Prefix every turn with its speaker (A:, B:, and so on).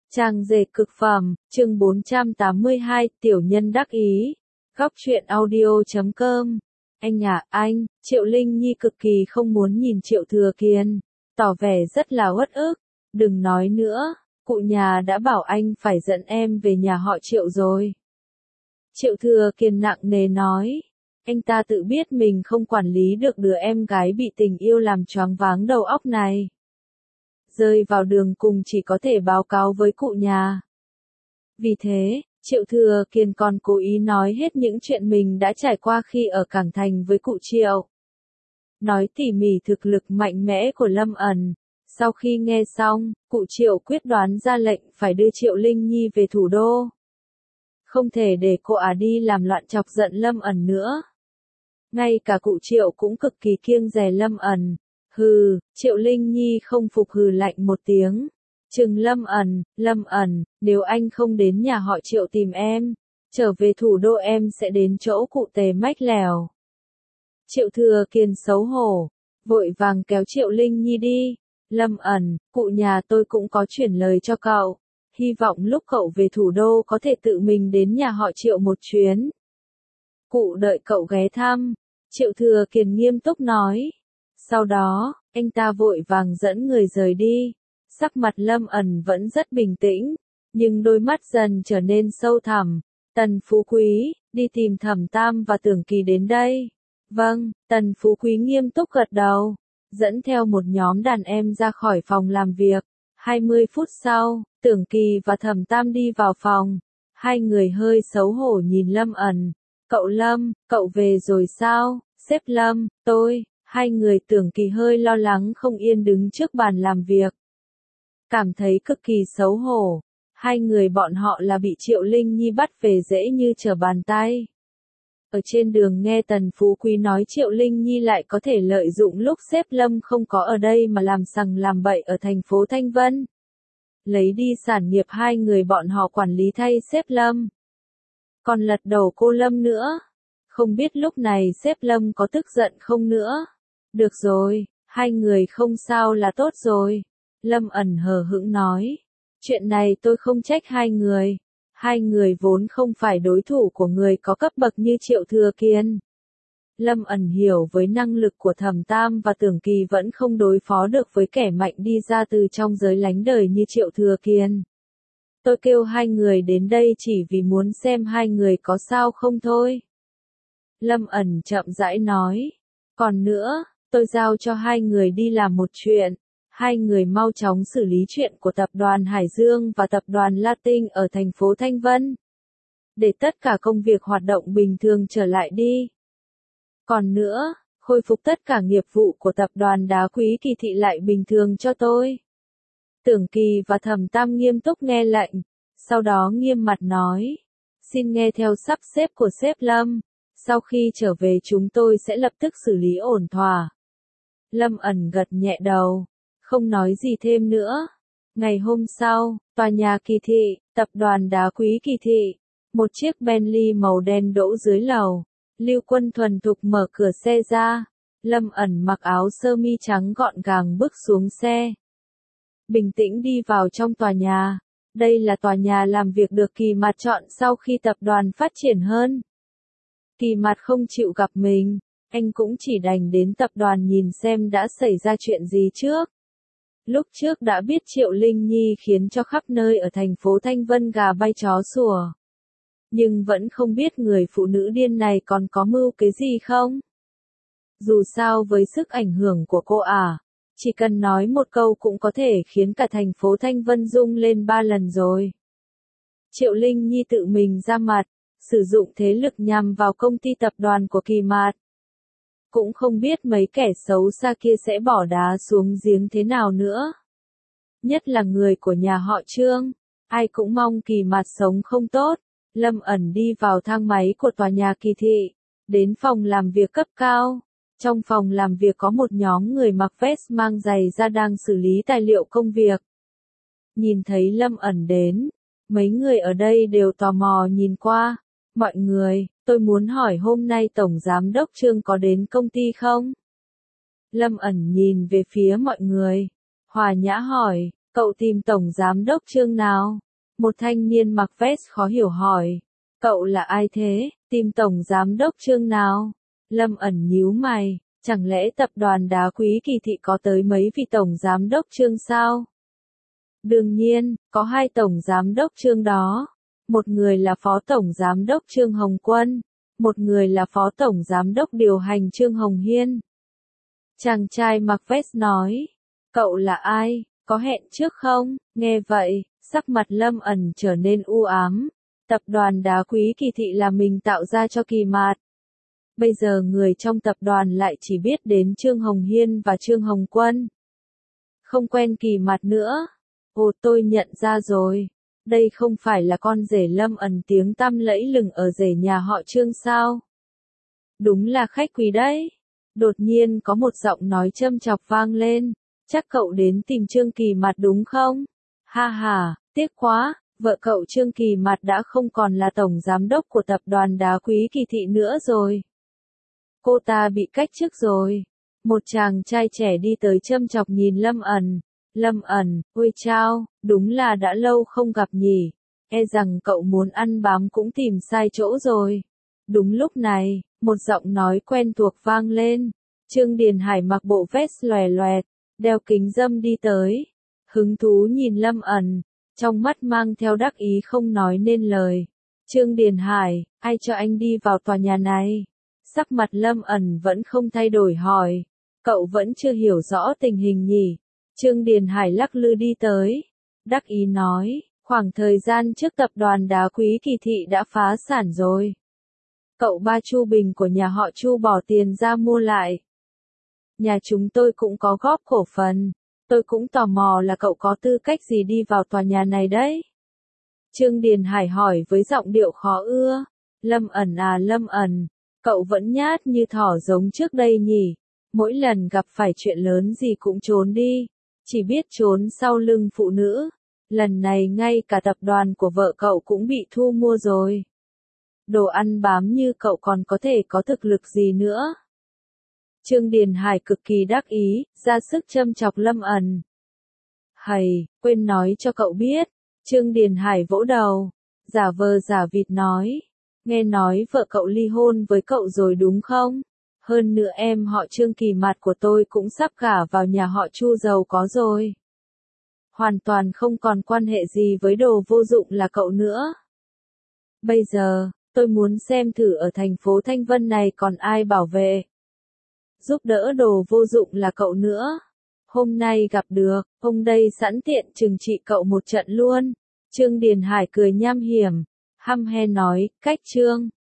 A: Trang dệt cực phẩm, chương 482, tiểu nhân đắc ý. Góc truyện audio.com. Anh à, anh, Triệu Linh Nhi cực kỳ không muốn nhìn Triệu Thừa Kiên, tỏ vẻ rất là uất ức. Đừng nói nữa, cụ nhà đã bảo anh phải dẫn em về nhà họ Triệu rồi. Triệu Thừa Kiên nặng nề nói. Anh ta tự biết mình không quản lý được đứa em gái bị tình yêu làm choáng váng đầu óc này. Rơi vào đường cùng chỉ có thể báo cáo với cụ nhà. Vì thế, Triệu Thừa Kiên còn cố ý nói hết những chuyện mình đã trải qua khi ở Cảng Thành với cụ Triệu. Nói tỉ mỉ thực lực mạnh mẽ của Lâm ẩn. Sau khi nghe xong, cụ Triệu quyết đoán ra lệnh phải đưa Triệu Linh Nhi về thủ đô. Không thể để cô đi làm loạn chọc giận Lâm ẩn nữa. Ngay cả cụ Triệu cũng cực kỳ kiêng dè Lâm ẩn. Hừ, Triệu Linh Nhi không phục hừ lạnh một tiếng. Trừng Lâm ẩn, nếu anh không đến nhà họ Triệu tìm em, trở về thủ đô em sẽ đến chỗ cụ Tề mách lèo. Triệu Thừa Kiên xấu hổ, vội vàng kéo Triệu Linh Nhi đi. Lâm ẩn, cụ nhà tôi cũng có chuyển lời cho cậu. Hy vọng lúc cậu về thủ đô có thể tự mình đến nhà họ Triệu một chuyến. Cụ đợi cậu ghé thăm, Triệu Thừa Kiên nghiêm túc nói. Sau đó, anh ta vội vàng dẫn người rời đi. Sắc mặt Lâm ẩn vẫn rất bình tĩnh, nhưng đôi mắt dần trở nên sâu thẳm. Tần Phú Quý, đi tìm Thẩm Tam và Tưởng Kỳ đến đây. Vâng, Tần Phú Quý nghiêm túc gật đầu, dẫn theo một nhóm đàn em ra khỏi phòng làm việc. 20 phút sau, Tưởng Kỳ và Thẩm Tam đi vào phòng. Hai người hơi xấu hổ nhìn Lâm ẩn. Cậu Lâm, cậu về rồi sao? Sếp Lâm, tôi. Hai người Tưởng Kỳ hơi lo lắng không yên đứng trước bàn làm việc. Cảm thấy cực kỳ xấu hổ. Hai người bọn họ là bị Triệu Linh Nhi bắt về dễ như trở bàn tay. Ở trên đường nghe Tần Phú Quý nói Triệu Linh Nhi lại có thể lợi dụng lúc sếp Lâm không có ở đây mà làm sằng làm bậy ở thành phố Thanh Vân. Lấy đi sản nghiệp hai người bọn họ quản lý thay sếp Lâm. Còn lật đầu cô Lâm nữa. Không biết lúc này sếp Lâm có tức giận không nữa. Được rồi, hai người không sao là tốt rồi. Lâm ẩn hờ hững nói. Chuyện này tôi không trách hai người. Hai người vốn không phải đối thủ của người có cấp bậc như Triệu Thừa Kiên. Lâm ẩn hiểu với năng lực của Thẩm Tam và Tưởng Kỳ vẫn không đối phó được với kẻ mạnh đi ra từ trong giới lánh đời như Triệu Thừa Kiên. Tôi kêu hai người đến đây chỉ vì muốn xem hai người có sao không thôi. Lâm ẩn chậm rãi nói. Còn nữa, tôi giao cho hai người đi làm một chuyện. Hai người mau chóng xử lý chuyện của tập đoàn Hải Dương và tập đoàn Latin ở thành phố Thanh Vân. Để tất cả công việc hoạt động bình thường trở lại đi. Còn nữa, khôi phục tất cả nghiệp vụ của tập đoàn Đá Quý Kỳ Thị lại bình thường cho tôi. Tưởng Kỳ và Thẩm Tam nghiêm túc nghe lệnh, sau đó nghiêm mặt nói. Xin nghe theo sắp xếp của sếp Lâm. Sau khi trở về chúng tôi sẽ lập tức xử lý ổn thỏa. Lâm ẩn gật nhẹ đầu, không nói gì thêm nữa. Ngày hôm sau, tòa nhà Kỳ Thị, tập đoàn Đá Quý Kỳ Thị. Một chiếc Bentley màu đen đỗ dưới lầu. Lưu Quân thuần thục mở cửa xe ra. Lâm ẩn mặc áo sơ mi trắng gọn gàng bước xuống xe. Bình tĩnh đi vào trong tòa nhà. Đây là tòa nhà làm việc được Kỳ Mạt chọn sau khi tập đoàn phát triển hơn. Kỳ Mạt không chịu gặp mình, anh cũng chỉ đành đến tập đoàn nhìn xem đã xảy ra chuyện gì trước. Lúc trước đã biết Triệu Linh Nhi khiến cho khắp nơi ở thành phố Thanh Vân gà bay chó sủa. Nhưng vẫn không biết người phụ nữ điên này còn có mưu cái gì không? Dù sao với sức ảnh hưởng của cô chỉ cần nói một câu cũng có thể khiến cả thành phố Thanh Vân rung lên 3 lần rồi. Triệu Linh Nhi tự mình ra mặt, sử dụng thế lực nhằm vào công ty tập đoàn của Kỳ Mạt. Cũng không biết mấy kẻ xấu xa kia sẽ bỏ đá xuống giếng thế nào nữa. Nhất là người của nhà họ Trương, ai cũng mong Kỳ Mạt sống không tốt. Lâm ẩn đi vào thang máy của tòa nhà Kỳ Thị, đến phòng làm việc cấp cao. Trong phòng làm việc có một nhóm người mặc vest mang giày da đang xử lý tài liệu công việc. Nhìn thấy Lâm ẩn đến, mấy người ở đây đều tò mò nhìn qua. Mọi người, tôi muốn hỏi hôm nay Tổng Giám đốc Trương có đến công ty không? Lâm ẩn nhìn về phía mọi người. Hòa nhã hỏi, Cậu tìm tổng giám đốc Trương nào? Một thanh niên mặc vest khó hiểu hỏi. Cậu là ai thế, tìm tổng giám đốc Trương nào? Lâm ẩn nhíu mày, chẳng lẽ tập đoàn đá quý Kỳ Thị có tới mấy vị tổng giám đốc Trương sao? Đương nhiên, có hai tổng giám đốc Trương đó. Một người là phó tổng giám đốc Trương Hồng Quân, một người là phó tổng giám đốc điều hành Trương Hồng Hiên. Chàng trai mặc vest nói, cậu là ai, có hẹn trước không? Nghe vậy, sắc mặt Lâm ẩn trở nên u ám. Tập đoàn đá quý Kỳ Thị là mình tạo ra cho Kỳ Mạt. Bây giờ người trong tập đoàn lại chỉ biết đến Trương Hồng Hiên và Trương Hồng Quân. Không quen Kỳ Mạt nữa. Ồ, tôi nhận ra rồi. Đây không phải là con rể Lâm ẩn tiếng tăm lẫy lừng ở rể nhà họ Trương sao? Đúng là khách quý đấy. Đột nhiên có một giọng nói châm chọc vang lên. Chắc cậu đến tìm Trương Kỳ Mạt đúng không? Ha ha, tiếc quá, vợ cậu Trương Kỳ Mạt đã không còn là tổng giám đốc của tập đoàn đá quý Kỳ Thị nữa rồi. Cô ta bị cách chức rồi. Một chàng trai trẻ đi tới châm chọc nhìn Lâm ẩn. Lâm ẩn, ôi chao, đúng là đã lâu không gặp nhỉ. E rằng cậu muốn ăn bám cũng tìm sai chỗ rồi. Đúng lúc này, một giọng nói quen thuộc vang lên. Trương Điền Hải mặc bộ vest lòe loẹt, đeo kính râm đi tới. Hứng thú nhìn Lâm ẩn, trong mắt mang theo đắc ý không nói nên lời. Trương Điền Hải, ai cho anh đi vào tòa nhà này? Sắc mặt Lâm ẩn vẫn không thay đổi hỏi. Cậu vẫn chưa hiểu rõ tình hình nhỉ? Trương Điền Hải lắc lư đi tới. Đắc ý nói, khoảng thời gian trước tập đoàn đá quý Kỳ Thị đã phá sản rồi. Cậu ba Chu Bình của nhà họ Chu bỏ tiền ra mua lại. Nhà chúng tôi cũng có góp cổ phần. Tôi cũng tò mò là cậu có tư cách gì đi vào tòa nhà này đấy? Trương Điền Hải hỏi với giọng điệu khó ưa. Lâm ẩn à Lâm ẩn, cậu vẫn nhát như thỏ giống trước đây nhỉ? Mỗi lần gặp phải chuyện lớn gì cũng trốn đi. Chỉ biết trốn sau lưng phụ nữ. Lần này ngay cả tập đoàn của vợ cậu cũng bị thu mua rồi. Đồ ăn bám như cậu còn có thể có thực lực gì nữa? Trương Điền Hải cực kỳ đắc ý, ra sức châm chọc Lâm ẩn. Hầy, quên nói cho cậu biết. Trương Điền Hải vỗ đầu, giả vờ giả vịt nói. Nghe nói vợ cậu ly hôn với cậu rồi đúng không? Hơn nữa em họ Trương Kỳ Mạt của tôi cũng sắp gả vào nhà họ Chu giàu có rồi. Hoàn toàn không còn quan hệ gì với đồ vô dụng là cậu nữa. Bây giờ, tôi muốn xem thử ở thành phố Thanh Vân này còn ai bảo vệ. Giúp đỡ đồ vô dụng là cậu nữa. Hôm nay gặp được, ông đây sẵn tiện trừng trị cậu một trận luôn. Trương Điền Hải cười nham hiểm, hăm he nói, cách Trương.